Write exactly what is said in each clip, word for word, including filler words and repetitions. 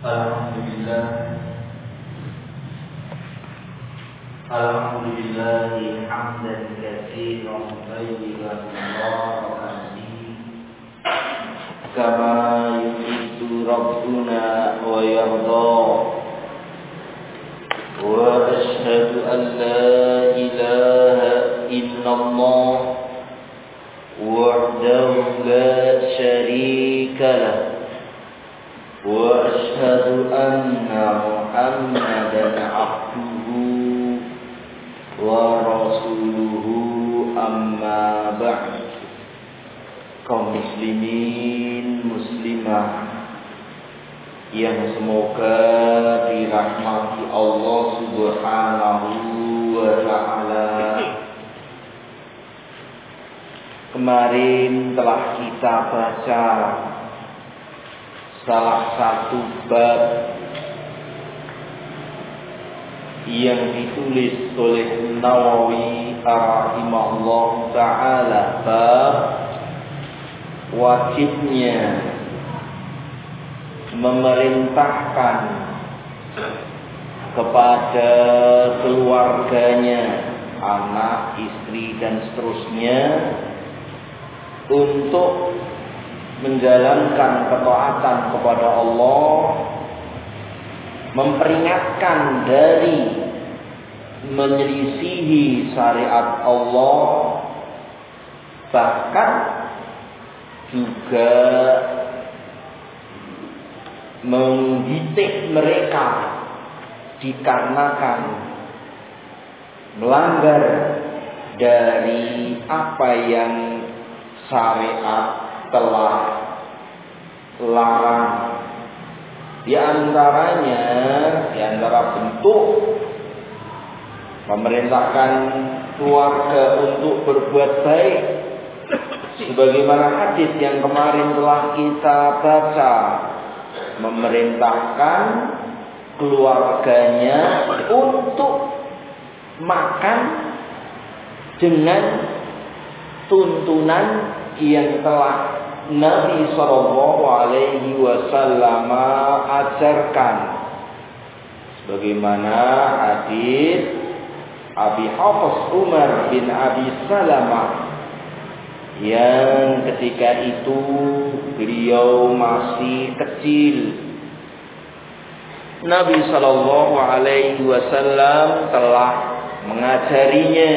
Alhamdulillah Alhamdulillah hamdan katsiran thayyiban mubarakan fihi kama yuhibbu rabbuna wa yarda. Wa ashhadu an la ilaha illallah wahdahu la syarika lah. Wa ashhadu anna Muhammadan abduhu wa rasuluhu, amma ba'd. Kaum muslimin muslimah yang semoga dirahmati Allah Subhanahu wa ta'ala. Kemarin telah kita baca salah satu bab yang ditulis oleh Nawawi rahimahullah ta'ala, bab wajibnya memerintahkan kepada keluarganya, anak, istri dan seterusnya untuk menjalankan ketaatan kepada Allah, memperingatkan dari menyelisihi syariat Allah, bahkan juga mendidik mereka dikarenakan melanggar dari apa yang syariat telah larang. Di antaranya, di antara bentuk memerintahkan keluarga untuk berbuat baik, sebagaimana hadis yang kemarin telah kita baca, memerintahkan keluarganya untuk makan dengan tuntunan yang telah Nabi Sallallahu Alaihi Wasallam ajarkan, sebagaimana hadis Abi Hafs Umar bin Abi Salamah yang ketika itu beliau masih kecil. Nabi Sallallahu Alaihi Wasallam telah mengajarinya.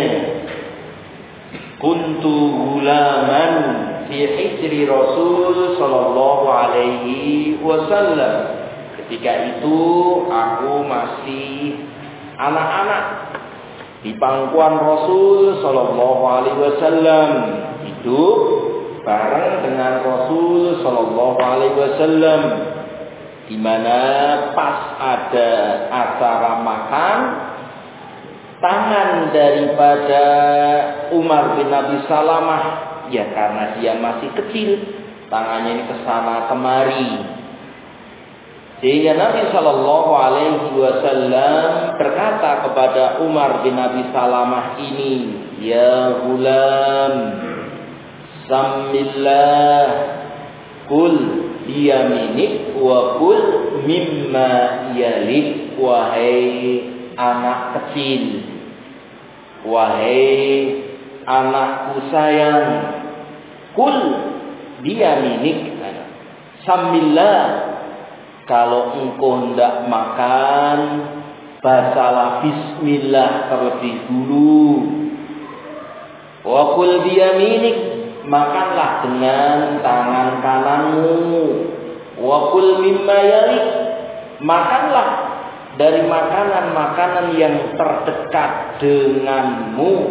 Kuntu gulaman fi hijri Rasul Sallallahu Alaihi Wasallam. Ketika itu aku masih anak-anak di pangkuan Rasul Sallallahu Alaihi Wasallam, hidup bareng dengan Rasul Sallallahu Alaihi Wasallam, di mana pas ada acara makan, tangan daripada Umar bin Abi Salamah, ya karena dia masih kecil, tangannya ini kesana kemari, sehingga Nabi Sallallahu Alaihi Wasallam berkata kepada Umar bin Abi Salamah ini, ya gulam, samillah, kul biyaminik wa kul mimma yalik. Wahai anak kecil, wahai anakku sayang, kul biyaminik, samillah, kalau engkau hendak makan, bacalah bismillah terlebih dulu. Wa kul biyaminik, makanlah dengan tangan kananmu. Wa kul mimma yalik, makanlah dari makanan-makanan yang terdekat denganmu.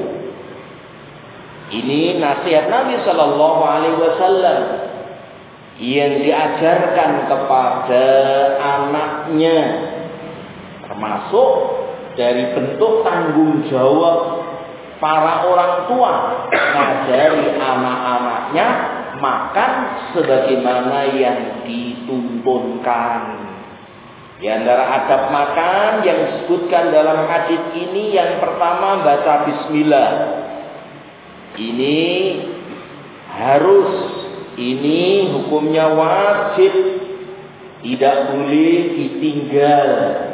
Ini nasihat Nabi Sallallahu Alaihi Wasallam yang diajarkan kepada anaknya, termasuk dari bentuk tanggung jawab para orang tua mengajari anak-anaknya makan sebagaimana yang dituntunkan. Di antara adab makan yang disebutkan dalam hadis ini, yang pertama baca bismillah. Ini harus, ini hukumnya wajib. tidak boleh ditinggal.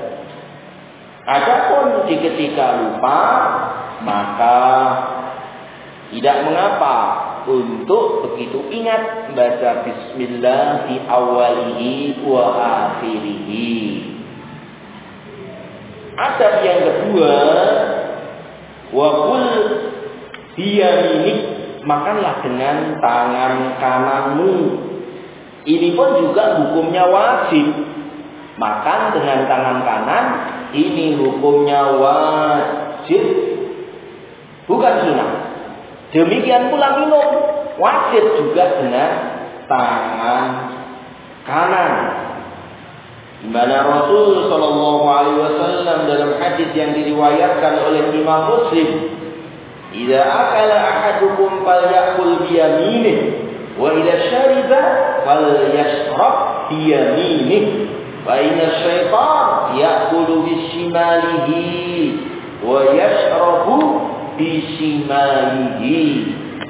Adapun di ketika lupa, maka tidak mengapa untuk begitu ingat baca bismillah di awalihi wa akhirihi. Adab yang kedua, wa kul biyaminik, makanlah dengan tangan kananmu. Ini pun juga hukumnya wajib. Makan dengan tangan kanan, ini hukumnya wajib, bukan sunnah. Demikian pula minum, wajib juga dengan tangan kanan. Di mana Rasul Shallallahu Alaihi Wasallam dalam hadis yang diriwayatkan oleh Imam Muslim, "Idza akala ahadukum falyakul biyaminih, wa idza syariba falyashrab biyaminih, fa inna syaitan ya'kulu bisimalihi wa yashrabu bisimalihi."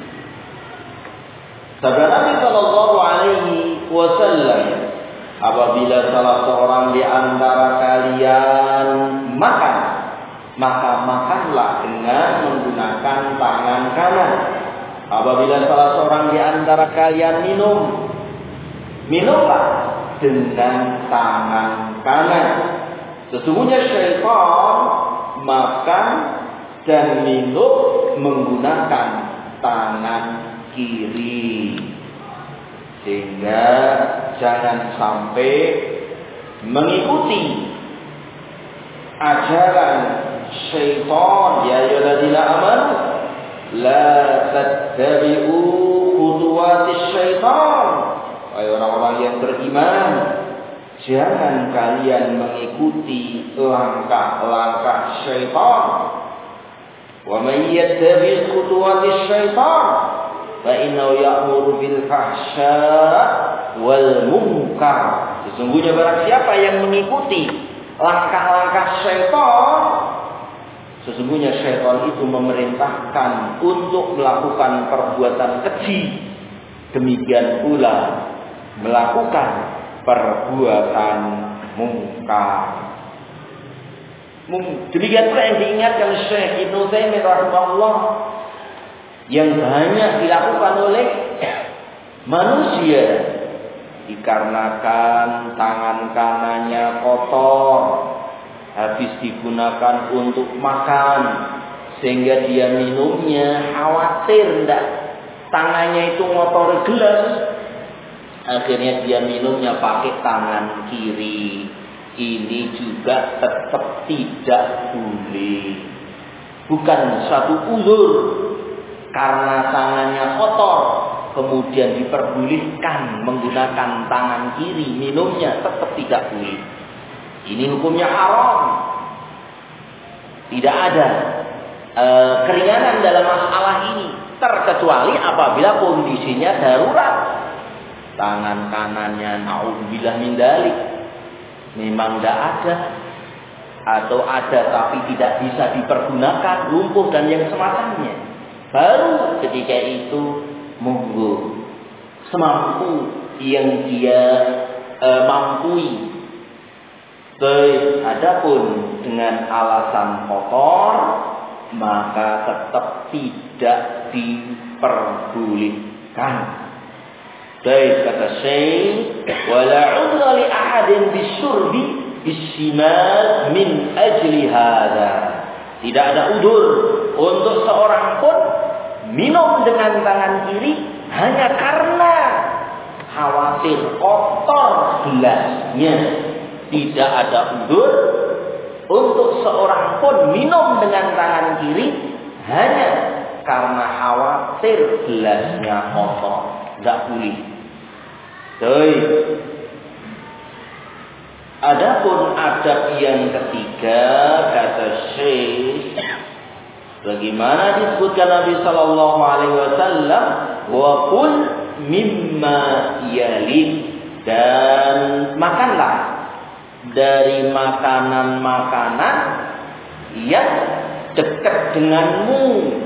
Sabda Nabi Shallallahu Alaihi Wasallam, apabila salah seorang di antara kalian makan, maka makanlah dengan menggunakan tangan kanan. Apabila salah seorang di antara kalian minum, minumlah dengan tangan kanan. Sesungguhnya syaitan makan dan minum menggunakan tangan kiri. Sehingga jangan sampai mengikuti ajaran syaitan. Ya ayyuhalladzina amanu la tattabi'u khutuwatis syaitan. Wahai orang-orang yang beriman, jangan kalian mengikuti langkah-langkah syaitan. Wa may yattabi' khutuwatis syaitan fa innahu ya'muru bil fahsya' wal munkar. Sesungguhnya barang siapa yang mengikuti langkah-langkah syaitan, sesungguhnya syaitan itu memerintahkan untuk melakukan perbuatan keji. Demikian pula melakukan perbuatan mungkar. Demikian pula yang diingatkan Syekh Ibnu Taimiyah rahimahullah, yang banyak dilakukan oleh manusia dikarenakan tangan kanannya kotor, habis digunakan untuk makan, sehingga dia minumnya khawatir ndak tangannya itu ngotori gelas, akhirnya dia minumnya pakai tangan kiri. Ini juga tetap tidak boleh. Bukan satu uzur karena tangannya kotor kemudian diperbolehkan menggunakan tangan kiri minumnya, tetap tidak boleh. Ini hukumnya haram. Tidak ada e, keringanan dalam masalah ini, terkecuali apabila kondisinya darurat. Tangan kanannya naudzubillah min dzalik memang tidak ada, atau ada tapi tidak bisa dipergunakan, lumpuh dan yang semacamnya, baru ketika itu monggo semampu yang dia e, mampui. Adapun dengan alasan kotor, maka tetap tidak diperbolehkan. Baik, kata Syekh, wala udra li ahadin bisyurbi bisimal min ajli hadza. Tidak ada udur untuk seorang pun minum dengan tangan kiri hanya karena khawatir kotor gelasnya. Tidak ada udur untuk seorang pun minum dengan tangan kiri hanya karena khawatir gelasnya kotor. Tidak boleh. Baik. Adapun adab yang ketiga, kata Syekh, bagaimana disebutkan Nabi Sallallahu Alaihi Wasallam, wa kul mimma yalid, dan makanlah dari makanan-makanan yang dekat denganmu.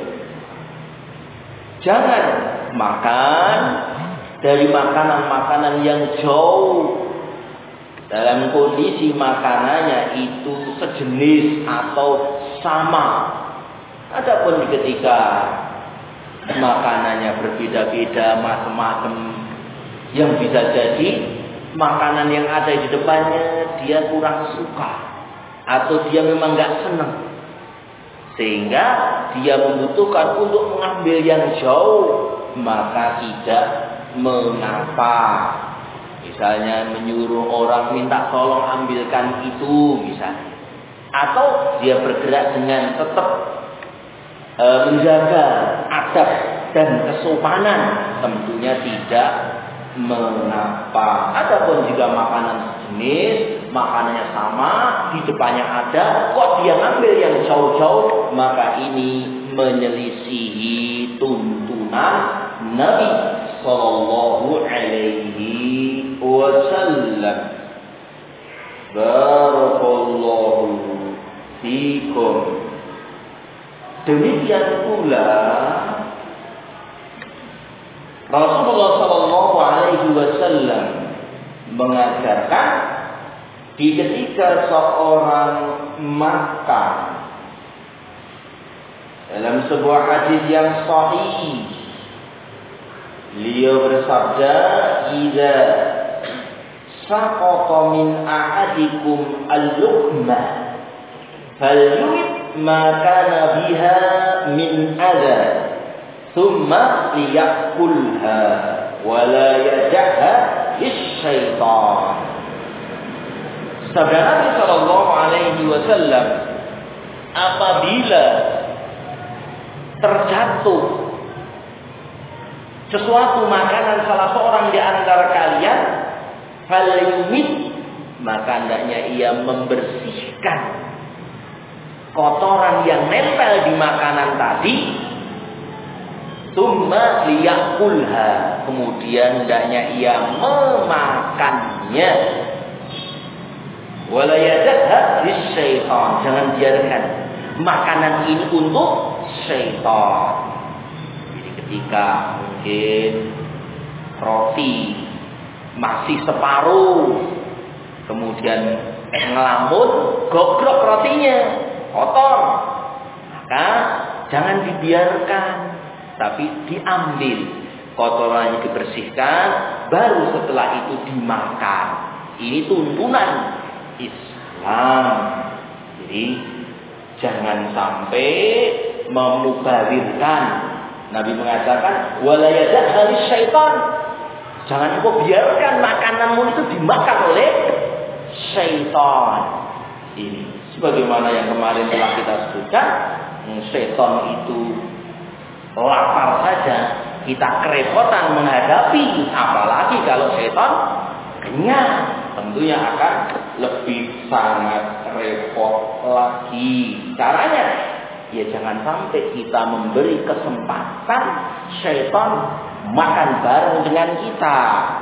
Jangan makan dari makanan-makanan yang jauh. dalam kondisi makanannya itu sejenis atau sama. Adapun ketika makanannya berbeda-beda, macam-macam, yang bisa jadi makanan yang ada di depannya dia kurang suka atau dia memang nggak senang, sehingga dia membutuhkan untuk mengambil yang jauh, maka tidak mengapa. Misalnya menyuruh orang minta tolong ambilkan itu misalnya. Atau dia bergerak dengan tetap e, menjaga adab dan kesopanan, tentunya tidak mengapa. Adapun juga makanan sejenis, makanannya sama, di depannya ada, kok dia ngambil yang jauh-jauh, maka ini menyelisihi tuntunan Nabi Sallallahu Alaihi Wasallam. Barakallahu fikum. Demikian pula Rasulullah Sallallahu Alaihi Wasallam mengajarkan di ketika seorang makan, dalam sebuah hadis yang sahih, beliau bersabda, "Idza saqata min ahadikum al-luqmah falyumit ma kana biha min adha thumma liyakulha wa la yad'ha lisyaitan." Sabda Nabi Sallallahu Alaihi Wasallam, apabila terjatuh sesuatu makanan salah seorang di antara kalian, falyumit, maka hendaknya ia membersihkan kotoran yang nempel di makanan tadi, tsumma liyakulha, kemudian hendaknya ia memakannya, wala yadha lisyaitan, jangan biarkan makanan ini untuk syaitan. Jadi ketika mungkin roti masih separuh, kemudian ngelamun, gogrok rotinya, kotor, maka jangan dibiarkan, tapi diambil, kotorannya dibersihkan, baru setelah itu dimakan. Ini tuntunan Islam. Jadi jangan sampai memubazirkan. Nabi mengatakan, wala yad'ha lisyaitan, jangan kau biarkan makananmu itu dimakan oleh syaitan. Ini sebagaimana yang kemarin telah kita sebutkan, syaitan itu lapar saja kita kerepotan menghadapi, apalagi kalau syaitan kenyang, tentunya akan lebih sangat repot lagi. Caranya, ya jangan sampai kita memberi kesempatan syaitan makan bareng dengan kita.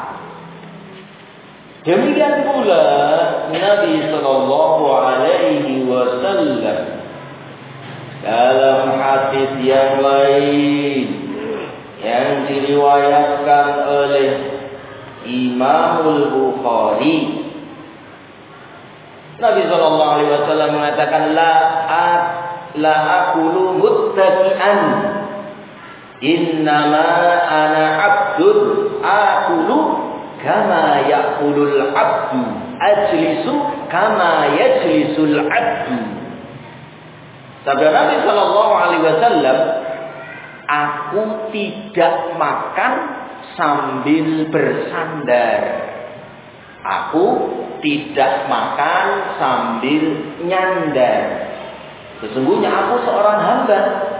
Demikian pula Nabi Sallallahu Alaihi Wasallam dalam hadis yang lain yang diriwayatkan oleh Imamul Bukhari, Nabi Sallallahu Alaihi Wasallam mengatakan, la at la akulu muttaqian, innama ana abdun akulu kama yakulul abdu, ajlisu kama yajlisul abdu. Sabda Nabi Sallallahu Alaihi Wasallam, aku tidak makan sambil bersandar, aku tidak makan sambil nyandar. Sesungguhnya aku seorang hamba.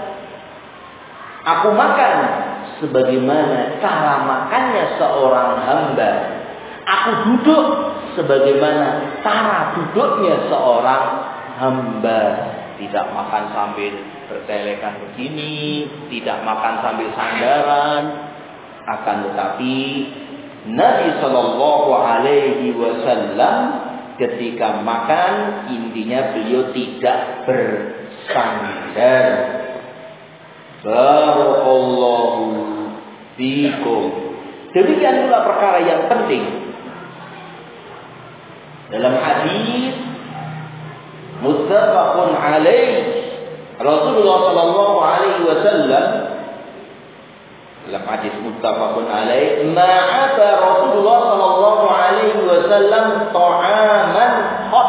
Aku makan sebagaimana cara makannya seorang hamba. Aku duduk sebagaimana cara duduknya seorang hamba. Tidak makan sambil bertelekan begini, tidak makan sambil sandaran. Akan tetapi Nabi Sallallahu Alaihi Wasallam ketika makan, intinya beliau tidak bersandar. Barakallahu fikum. Demikian pula perkara yang penting Dalam hadis muttafaqun alaih, Rasulullah sallallahu alaihi wasallam dalam hadis muttafaqun alaih, ma'ata Rasulullah sallallahu alaihi wasallam ta'aman qat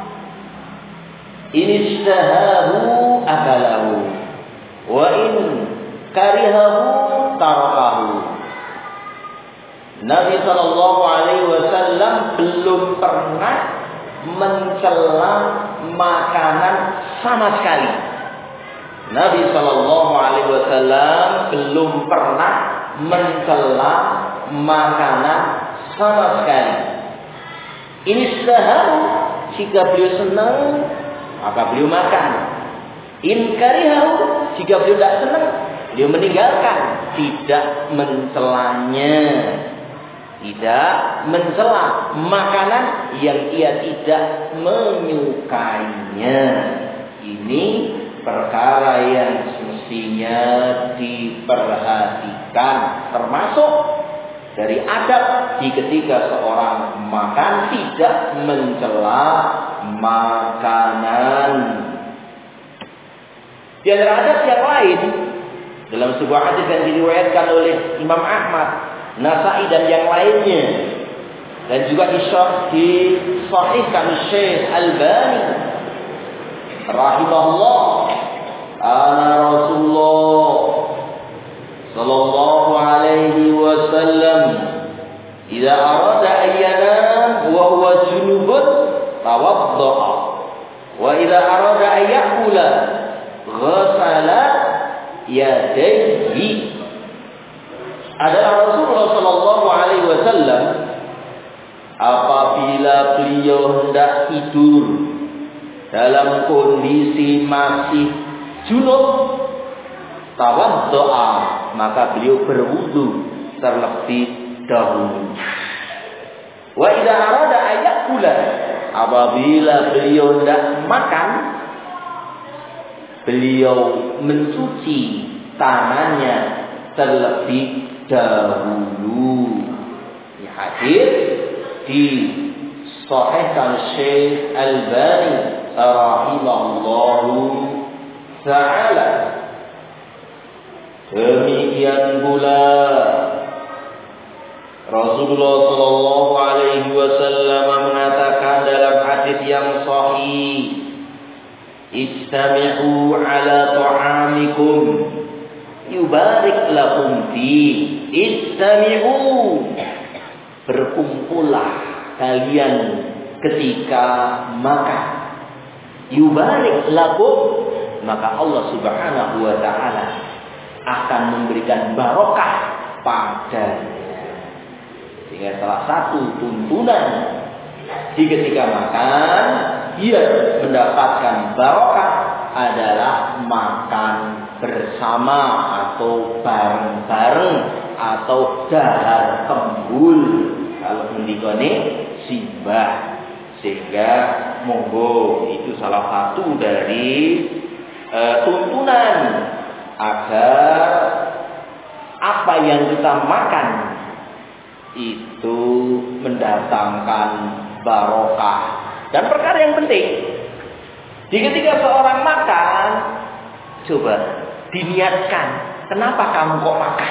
in ishtahahu akalahu wa in karihahu tarakahu. Nabi sallallahu alaihi wasallam belum pernah mencela makanan sama sekali. Nabi sallallahu alaihi wasallam belum pernah mencela makanan sama sekali. Ini sahar, jika beliau senang maka beliau makan. In karihahu, jika beliau tidak senang beliau meninggalkan, tidak mencelanya. Tidak mencela makanan yang ia tidak menyukainya. Ini perkara yang semestinya diperhatikan, termasuk dari adab di ketika seorang makan tidak mencela makanan. Di antara adab yang lain dalam sebuah hadis yang diriwayatkan oleh Imam Ahmad, Nasai dan yang lainnya, dan juga disahihkan Syekh Albani rahimahullah, ana Rasulullah sallallahu alaihi wasallam idza arada an yanam wa huwa junubun tawaddaa wa idza arada an yakula ghasala yadayhi. Adalah Rasulullah sallallahu alaihi wasallam apabila beliau hendak tidur dalam kondisi masih junub, tawaddaa, maka beliau berwudu terlebih dahulu. Wa idza arada ayakula, apabila beliau hendak makan, beliau mencuci tangannya terlebih dahulu. Ini hadis disahihkan Syekh Albani rahimahullahu ta'ala. Demikian pula Rasulullah sallallahu alaihi wasallam mengatakan dalam hadis yang sahih, istami'u ala ta'amikum yubarik lakum fi. Istami'u, berkumpullah kalian ketika makan. Yubarik lakum, maka Allah subhanahu wa ta'ala akan memberikan barokah padanya. Sehingga salah satu tuntunan di ketika makan ia mendapatkan barokah adalah makan bersama atau bareng-bareng atau dahar kembul kalau mendikone simbah. Sehingga monggo itu salah satu dari e, tuntunan agar apa yang kita makan itu mendatangkan barokah. Dan perkara yang penting, di ketika seorang makan, coba diniatkan, kenapa kamu kok makan?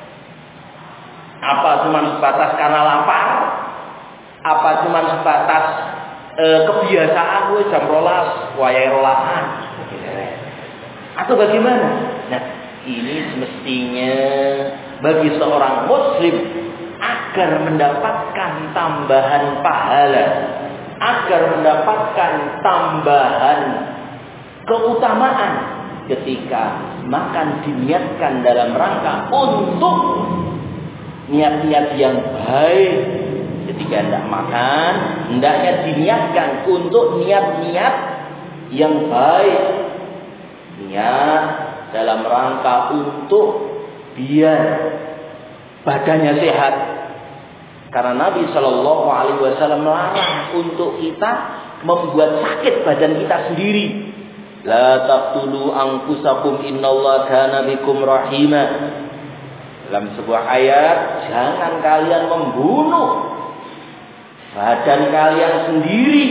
Apa cuma sebatas karena lapar? Apa cuma sebatas e, kebiasaan gue jam rolas, wayai rolahan? Atau bagaimana? Nah, ini semestinya bagi seorang muslim agar mendapatkan tambahan pahala, agar mendapatkan tambahan keutamaan ketika makan diniatkan dalam rangka untuk niat-niat yang baik. Ketika hendak makan, hendaknya diniatkan untuk niat-niat yang baik. Niat dalam rangka untuk biar badannya sehat. Karena Nabi Shallallahu Alaihi Wasallam melarang untuk kita membuat sakit badan kita sendiri. La taqtulu anfusakum innallaha kana bikum rahima. Dalam sebuah ayat, jangan kalian membunuh badan kalian sendiri.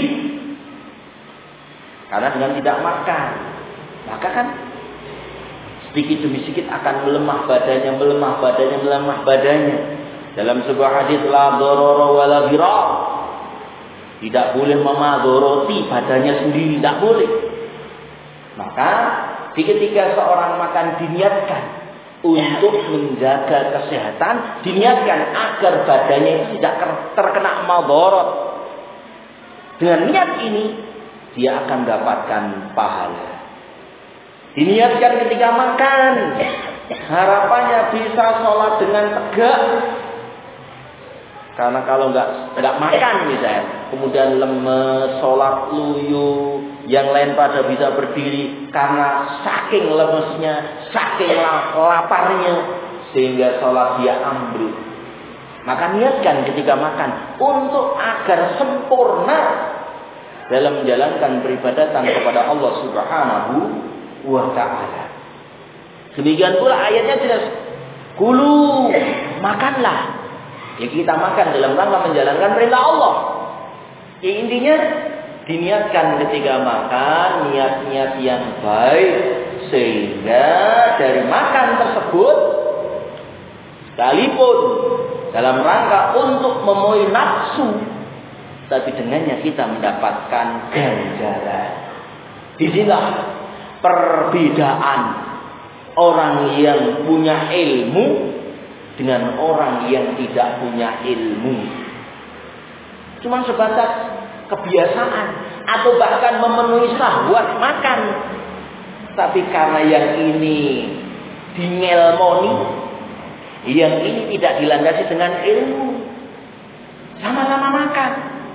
Karena dengan tidak makan, maka kan sedikit demi sedikit akan melemah badannya, melemah badannya, melemah badannya. Dalam sebuah hadis, la dororo wala birar, tidak boleh memadoroti badannya sendiri, tidak boleh. Maka ketika seorang makan diniatkan untuk menjaga kesehatan, diniatkan agar badannya itu tidak terkena madorot. Dengan niat ini dia akan dapatkan pahala. Diniatkan ketika makan, harapannya bisa sholat dengan tegak. Karena kalau nggak nggak makan misalnya, kemudian lemes, sholat luyu, yang lain pada bisa berdiri karena saking lemesnya, saking laparnya, sehingga sholat dia ambruk. Maka niatkan ketika makan untuk agar sempurna dalam menjalankan peribadatan kepada Allah Subhanahu wa ta'ala. Demikian pula ayatnya jelas, kulu, makanlah. Ya kita makan dalam rangka menjalankan perintah Allah. Ya intinya diniatkan ketika makan niat-niat yang baik, sehingga dari makan tersebut sekalipun dalam rangka untuk memenuhi nafsu, tapi dengannya kita mendapatkan ganjaran. Disinilah perbedaan orang yang punya ilmu dengan orang yang tidak punya ilmu. Cuma sebatas kebiasaan atau bahkan memenuhi syahwat makan. Tapi karena yang ini dingelmoni, yang ini tidak dilandasi dengan ilmu, sama-sama makan.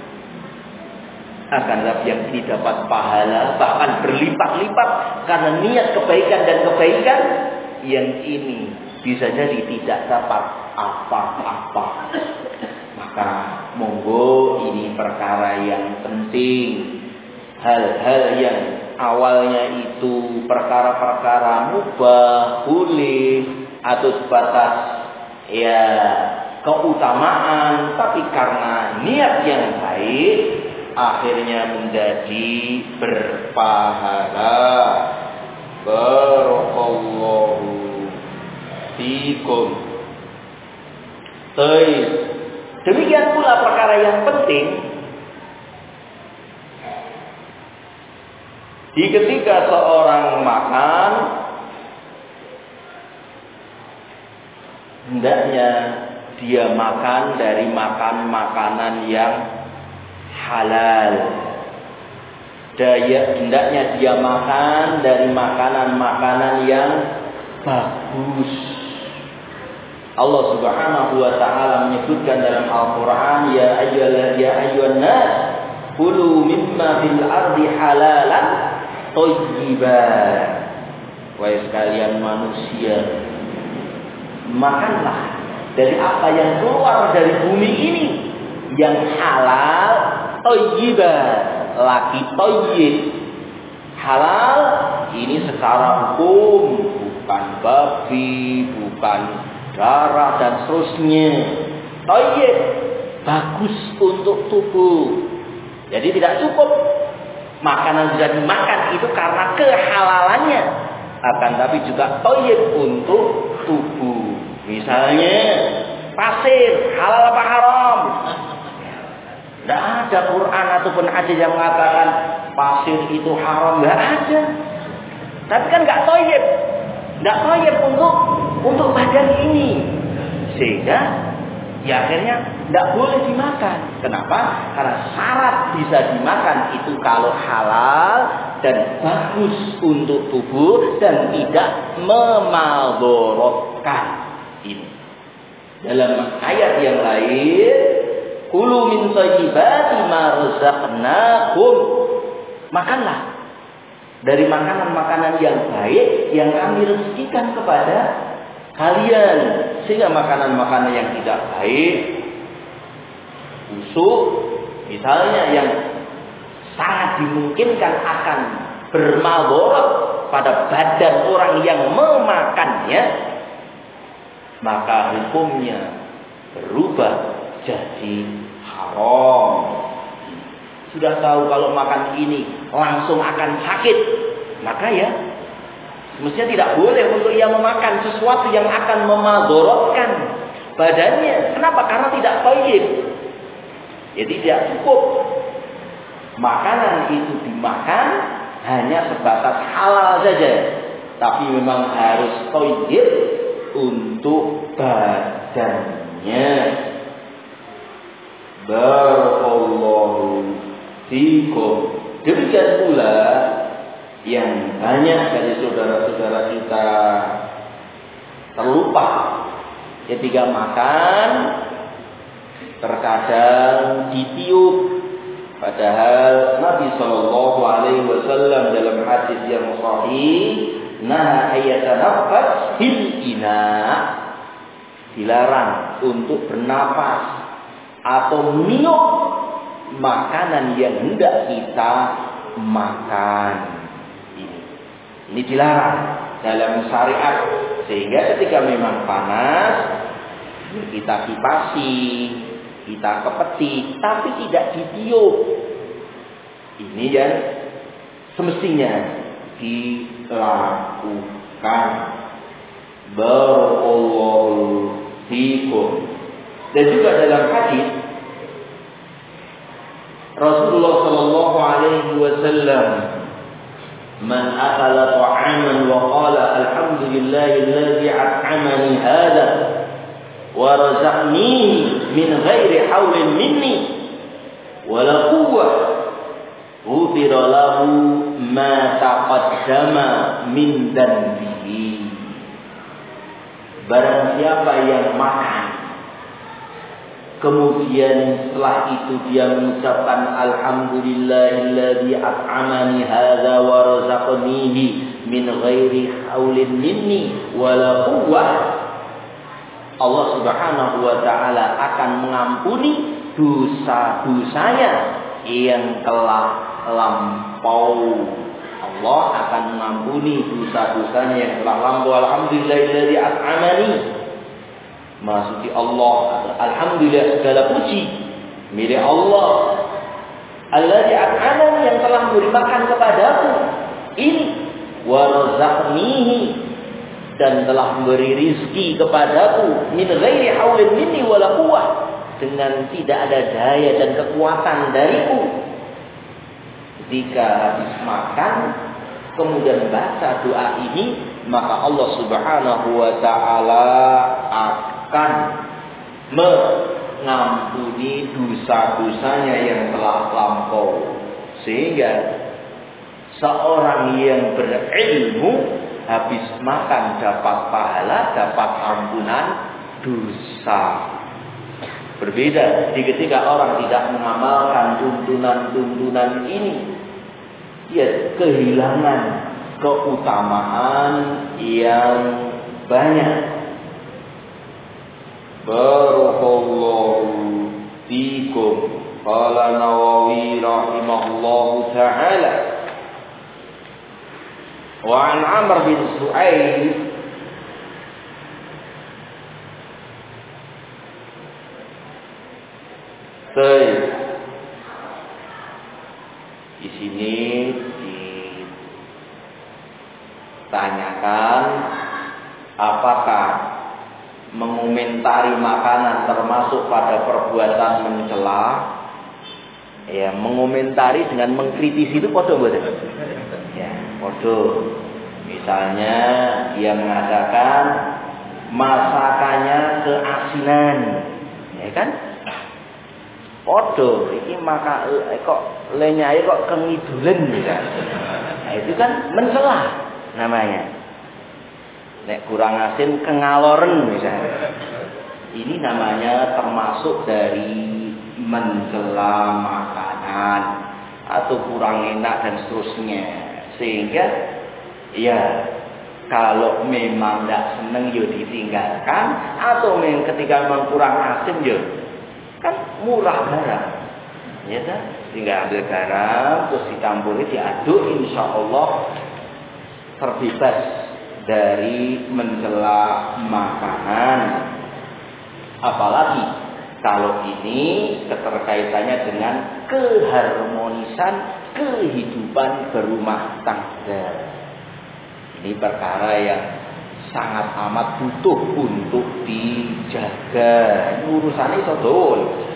Akan tetapi yang ini dapat pahala bahkan berlipat-lipat karena niat kebaikan dan kebaikan, yang ini bisa jadi tidak dapat apa-apa. Maka monggo, ini perkara yang penting. Hal-hal yang awalnya itu perkara-perkara mubah, boleh, atau sebatas ya keutamaan, tapi karena niat yang baik akhirnya menjadi berpahala. Barakallahu fikum. Baik. Demikian pula perkara yang penting di ketika seorang makan, hendaknya dia makan dari makan makanan yang halal. Daya hendaknya dia makan dari makanan-makanan yang bagus. Allah Subhanahu wa taala menyebutkan dalam Al-Qur'an, ya ayyuhal ya ayyuhan nas kulu mimma fil ardi halalan thayyiban. Wahai sekalian manusia, makanlah dari apa yang keluar dari bumi ini yang halal, thayyiban, lagi thayyib. Halal ini secara hukum, bukan babi, bukan darah dan seterusnya. Thayyib, bagus untuk tubuh. Jadi tidak cukup makanan sudah dimakan itu karena kehalalannya, akan tapi juga thayyib untuk tubuh. Misalnya pasir, halal apa haram? Tidak ada Quran ataupun hadis yang mengatakan pasir itu haram, tidak ada. Tapi kan nggak thayyib, nggak thayyib untuk untuk badan ini, sehingga ya akhirnya tidak boleh dimakan. Kenapa? Karena syarat bisa dimakan itu kalau halal dan bagus untuk tubuh dan tidak memadorotkan. Ini dalam ayat yang lain, kulu min thayyibati ma razaqnakum, makanlah dari makanan-makanan yang baik yang kami rezekikan kepada kalian. Sehingga makanan-makanan yang tidak baik, busuk misalnya, yang sangat dimungkinkan akan bermadharat pada badan orang yang memakannya, maka hukumnya berubah jadi haram. Sudah tahu kalau makan ini langsung akan sakit, maka ya mestinya tidak boleh untuk ia memakan sesuatu yang akan memadorotkan badannya. Kenapa? Karena tidak thayyib. Jadi tidak cukup makanan itu dimakan hanya sebatas halal saja, tapi memang harus thayyib untuk badannya. Barakallahu fikum. Demikian pula yang banyak dari saudara-saudara kita terlupa ketika makan, terkadang ditiup. Padahal Nabi Shallallahu Alaihi Wasallam dalam hadis yang sahih, nah ayatanaffas fil ina, dilarang untuk bernapas atau minum makanan yang hendak kita makan. Ini, ini dilarang dalam syariat. Sehingga ketika memang panas, kita kipasi, kita kepetik, tapi tidak ditiup. Ini yang semestinya dilakukan. Barakallahu fikum. Dan juga dalam hadis Rasulullah sallallahu alaihi wasallam, man akala ta'aman wa qala alhamdulillahilladzi at'amani hadza wa razaqnihi min ghairi haulin minni wa la quwwah ghufira lahu ma taqaddama min dhanbihi. Barang siapa yang makan kemudian setelah itu dia mengucapkan alhamdulillahilladzi at'amani hadza wa razaqnihi min ghairi haulin minni wala quwwah, Allah Subhanahu wa taala akan mengampuni dosa-dosanya yang telah lampau. Allah akan mengampuni dosa-dosanya yang telah lampau. Alhamdulillahilladzi at'amani, maksudnya Allah, alhamdulillah segala puji milik Allah. Alladzi at'amani, yang telah memberi makan kepadaku. Ini wa razaqnihi, dan telah memberi rizki kepadaku min ghairi haulin minni wala quwwah, dengan tidak ada daya dan kekuatan dariku. Ketika habis makan kemudian baca doa ini, maka Allah Subhanahu wa taala akan mengampuni dosa-dosanya yang telah lampau. Sehingga seorang yang berilmu habis makan dapat pahala, dapat ampunan dosa. Berbeda di ketika orang tidak mengamalkan tuntunan-tuntunan ini, dia kehilangan keutamaan yang banyak. Barakallahu fikum. Qala Nawawi rahimahullahu ta'ala, wa an Amr bin Su'aib Baik. Di sini ditanyakan apakah mengomentari makanan termasuk pada perbuatan mencela. Ya, mengomentari dengan mengkritisi itu podo mboten? Ya, podo. Misalnya dia mengatakan masakannya keasinan, ya kan? Podo, iki maka eh, kok lenyai kok kengidulen ya. Nah, itu kan mencela namanya. Nek kurang asin kengaloren misalnya. Ini namanya termasuk dari mencela makanan atau kurang enak dan seterusnya. Sehingga ya kalau memang tidak seneng yo ditinggalkan, atau memang ketika memang kurang asin yo kan murah garam, ya kan? Tinggal ambil garam terus dicampuri diaduk, insya Allah terbebas dari mencela makanan. Apalagi Kalau ini keterkaitannya dengan keharmonisan kehidupan berumah tangga. Ini perkara yang sangat amat butuh untuk dijaga. Ini urusannya sodol.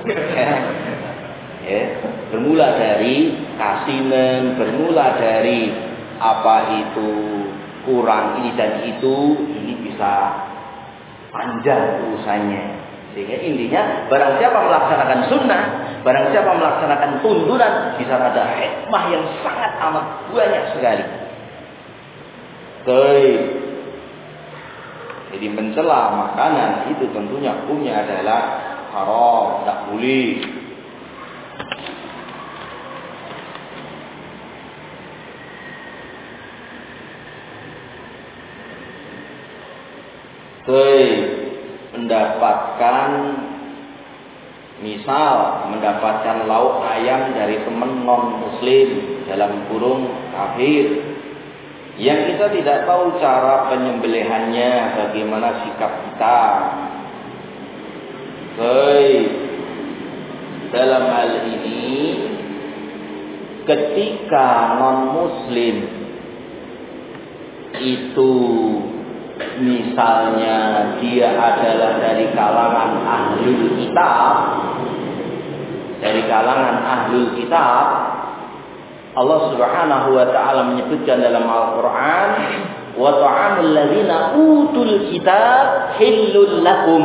Ya, bermula dari kasinan, bermula dari apa itu kurang ini dan itu, ini bisa panjang urusannya. Sehingga intinya barang siapa melaksanakan sunnah, barang siapa melaksanakan tuntunan, bisa ada hikmah yang sangat amat banyak sekali. Baik. Jadi mencela makanan itu tentunya hukumnya adalah haram, tidak boleh. Baik. Mendapatkan misal mendapatkan lauk ayam dari teman non muslim dalam kurung kafir yang kita tidak tahu cara penyembelihannya, bagaimana sikap kita. Baik, dalam hal ini ketika non muslim itu misalnya dia adalah dari kalangan ahlul kitab, dari kalangan ahlul kitab, Allah Subhanahu wa taala menyebutkan dalam Al-Qur'an, wa ta'amul ladzina utul kitab hillul lakum,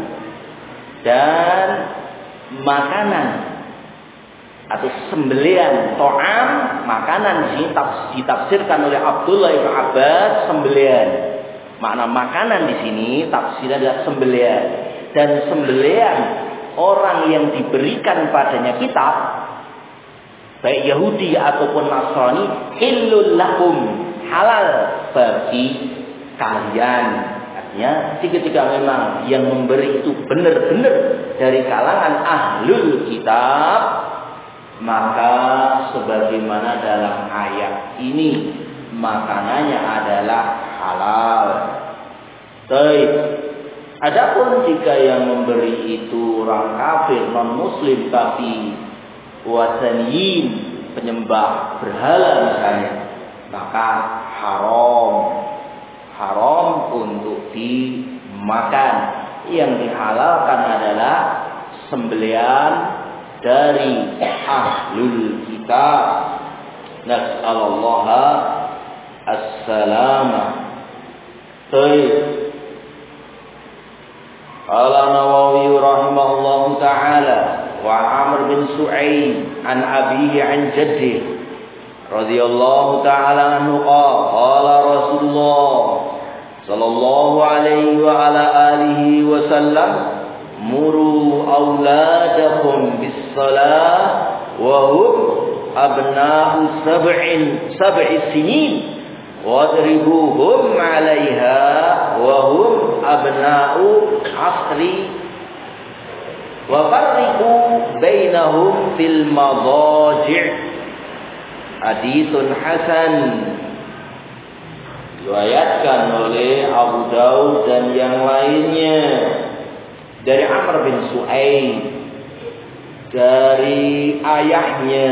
dan makanan atau sembelian ta'am, makanan di sini ditafsirkan oleh Abdullah bin Abbas sembelian. Makna makanan di sini tafsirnya adalah sembelian, dan sembelian orang yang diberikan padanya kitab, baik Yahudi ataupun Nasrani, hillul lakum, halal bagi kalian. Artinya ketika memang yang memberi itu benar-benar dari kalangan ahlul kitab, maka sebagaimana dalam ayat ini makanannya adalah halal. Baik. Adapun jika yang memberi itu orang kafir non muslim tapi wasaniyin, penyembah berhala misalnya, maka haram. Haram untuk dimakan. Yang dihalalkan adalah sembelian dari ahlul kitab. Nas'alullah as-salamah. Baik. Qala Nawawi rahimahullahu ta'ala wa Amr bin Su'aib an abihi an jaddihi radhiyallahu ta'ala anhu qala Rasulullah sallallahu alaihi wa ala alihi wa sallam muru auladakum bis salah wa hum abna'u sab'in sab'i sinin wadribuhum 'alaiha wa hum abna'u 'ashri wa farriqu bainahum fil madaji'. Haditsun hasan, diriwayatkan oleh Abu Daud dan yang lainnya dari Amr bin Su'aib, dari ayahnya,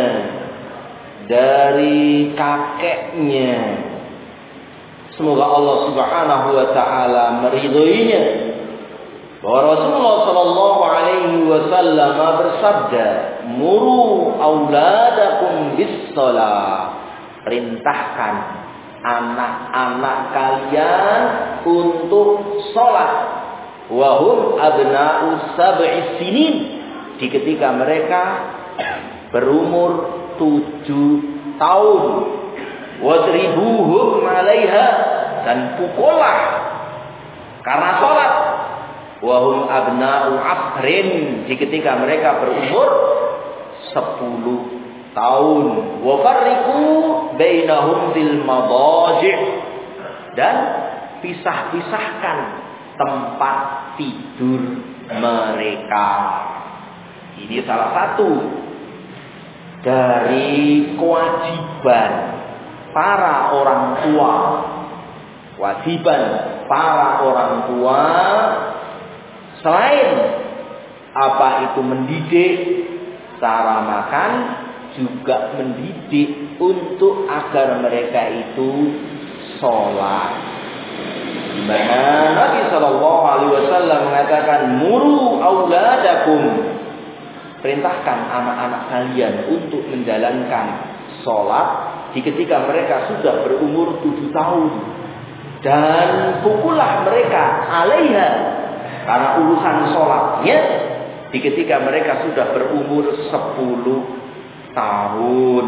dari kakeknya. Semoga Allah Subhanahu wa taala meridhoinya, bahwa Rasulullah sallallahu alaihi wasallam bersabda, "Muru auladakum bis-shalah." Perintahkan anak-anak kalian untuk salat. Wa hum abna'u sab'i sinin, di ketika mereka berumur tujuh tahun. Wadribuhum 'alaiha, dan pukullah karena salat. Wahum abna'u afrin, di ketika mereka berumur sepuluh tahun. Wa farriqu bainahum fil madaji', dan pisah-pisahkan tempat tidur mereka. Ini salah satu dari kewajiban para orang tua. Kewajiban para orang tua, selain Apa itu mendidik? Cara makan juga mendidik untuk agar mereka itu sholat. Di mana Nabi Shallallahu Alaihi Wasallam mengatakan, muru auladakum, perintahkan anak-anak kalian untuk menjalankan sholat di ketika mereka sudah berumur tujuh tahun, dan pukullah mereka alaiha, karena urusan sholatnya di ketika mereka sudah berumur sepuluh tahun.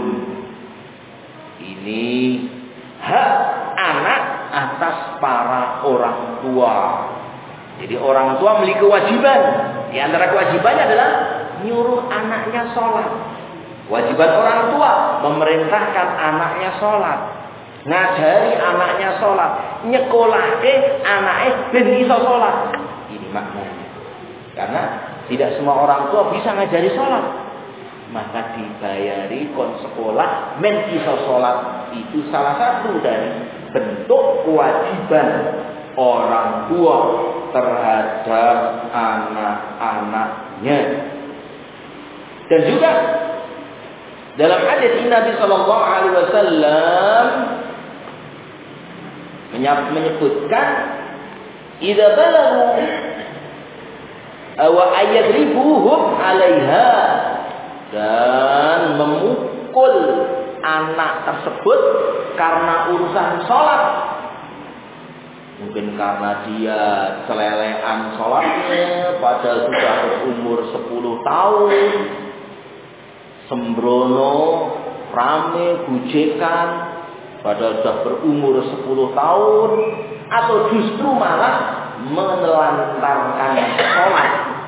Ini hak anak atas para orang tua. Jadi orang tua memiliki kewajiban. Di antara kewajibannya adalah nyuruh anaknya sholat. Kewajiban orang tua memerintahkan anaknya sholat, ngajari anaknya sholat, nyekolahke anaknya ben iso sholat. Ini maknanya. Karena tidak semua orang tua bisa ngajari sholat, maka dibayari kon sekolah men iso sholat. Itu salah satu dari bentuk kewajiban orang tua terhadap anak-anaknya. Dan juga dalam hadis Nabi Shallallahu Alaihi Wasallam menyebutkan, idza balagu wa ayadribuhum alaiha, dan memukul anak tersebut karena urusan sholat. Mungkin karena dia celelean sholatnya padahal sudah berumur sepuluh tahun, sembrono, rame, gujekan padahal sudah berumur sepuluh tahun, atau justru malah menelantarkan sholat.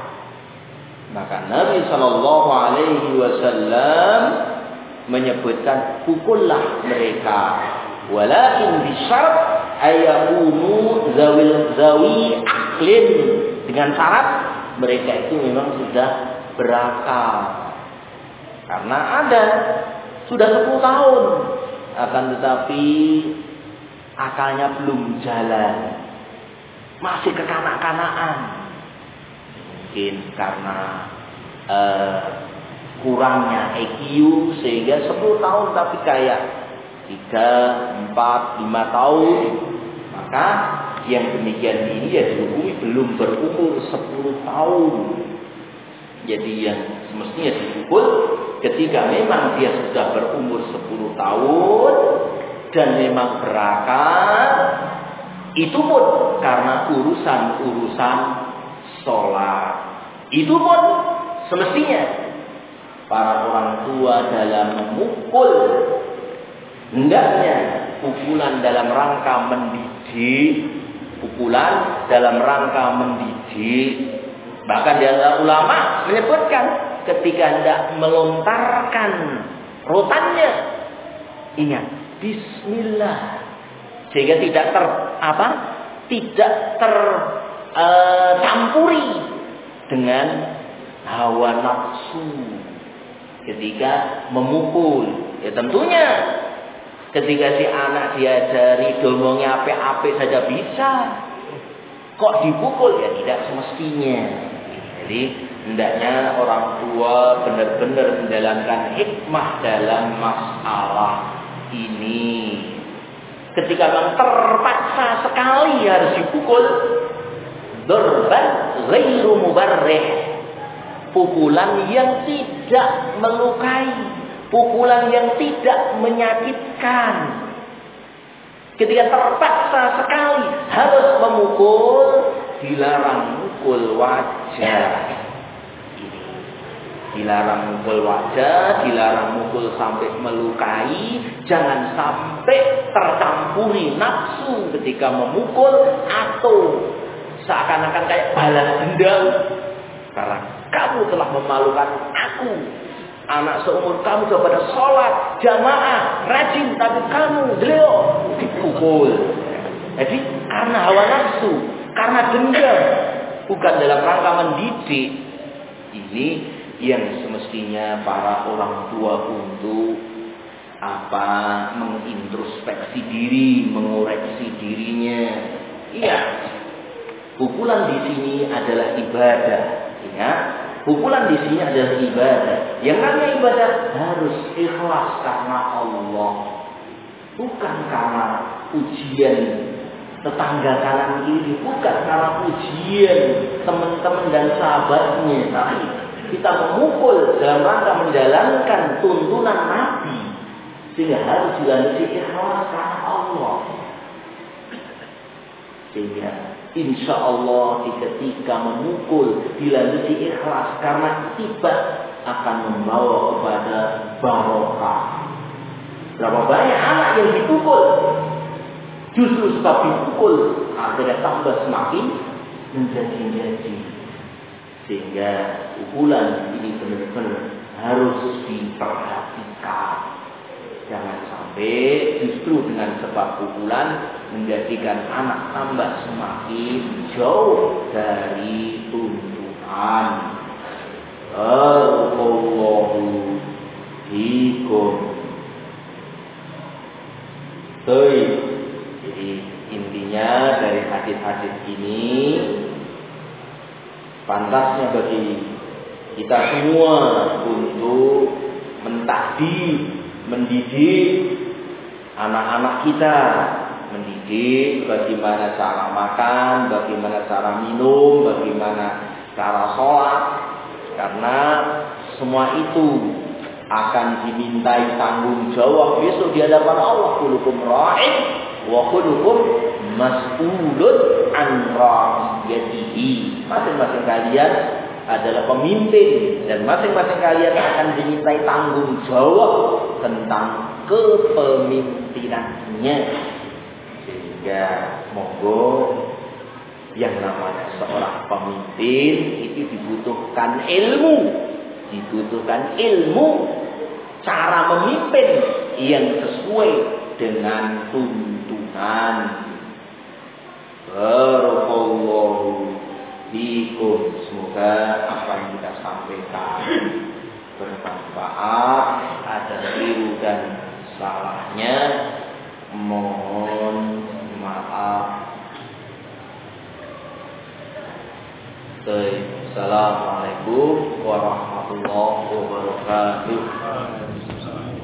Maka Nabi Shallallahu Alaihi Wasallam menyebutkan, pukullah mereka, walakin bisyarat ayakunu zawil zawi aklin, dengan syarat mereka itu memang sudah berakal. Karena ada sudah sepuluh tahun, akan tetapi akalnya belum jalan, masih kekanak-kanakan. Mungkin karena uh, kurangnya I Q sehingga sepuluh tahun tapi kayak tiga, empat, lima tahun. Maka yang demikian ini ya dihukumi belum berumur sepuluh tahun. Jadi yang semestinya dipukul ketika memang dia sudah berumur sepuluh tahun dan memang berakal, itu pun karena urusan-urusan sholat. Itu pun semestinya para orang tua dalam memukul, hendaknya pukulan dalam rangka mendidik, pukulan dalam rangka mendidik. Bahkan di antara ulama menyebutkan ketika hendak melontarkan rotannya, ingat bismillah, sehingga tidak ter apa? Tidak tercampuri uh, dengan hawa nafsu ketika memukul. Ya tentunya ketika si anak diajari domongnya ape-ape saja bisa, kok dipukul? Ya tidak semestinya. Jadi hendaknya orang tua benar-benar menjalankan hikmah dalam masalah ini. Ketika memang terpaksa sekali harus dipukul, dzarban ghairu mubarrih, pukulan yang tidak melukai, pukulan yang tidak menyakitkan. Ketika terpaksa sekali harus memukul, dilarang mukul wajah. Dilarang mukul wajah, dilarang mukul sampai melukai, jangan sampai tercampuri nafsu ketika memukul, atau seakan-akan kayak balas dendam karena kamu telah memalukan aku. Anak seumur kamu sudah pada sholat jamaah rajin, tapi kamu beliau dipukul. Jadi karena hawa nafsu, karena dendam, bukan dalam rangka mendidik. Ini yang semestinya para orang tua untuk apa, mengintrospeksi diri, mengoreksi dirinya. Iya, pukulan di sini adalah ibadah. Ingat, Pukulan di sini adalah ibadah. Yang namanya ibadah harus ikhlas karena Allah, bukan karena ujian tetangga kanan kiri, bukan karena ujian teman-teman dan sahabatnya. Tapi kita memukul dalam rangka menjalankan tuntunan Nabi, sehingga harus dilandasi ikhlas karena Allah. Sehingga insya Allah ketika memukul dilandasi ikhlas karena tiba akan membawa kepada barokah. Berapa banyak anak yang dipukul, justru sebab dipukul akhirnya tambah semakin menjadi-jadi. Sehingga pukulan ini benar-benar harus diperhatikan. Jangan sampai justru dengan sebab pukulan menjadikan anak tambah semakin jauh dari tuntunan. Allahu fikum. Jadi intinya dari hadis-hadis ini, pantasnya bagi kita semua untuk mentakdir, mendidik anak-anak kita, mendidik bagaimana cara makan, bagaimana cara minum, bagaimana cara sholat, karena semua itu akan dimintai tanggung jawab besok di hadapan Allah. Kullukum ra'in wa kullukum mas'ulun an ra'iyatihi. Masing-masing kalian adalah pemimpin dan masing-masing kalian akan dimintai tanggung jawab tentang kepemimpinannya. Sehingga monggo yang namanya seorang pemimpin itu dibutuhkan ilmu, dibutuhkan ilmu cara memimpin yang sesuai dengan tuntunan. Barakallahu fikum. Semoga apa yang kita sampaikan bermanfaat. Ada keliru dan salahnya mohon maaf. Assalamualaikum warahmatullahi wabarakatuh.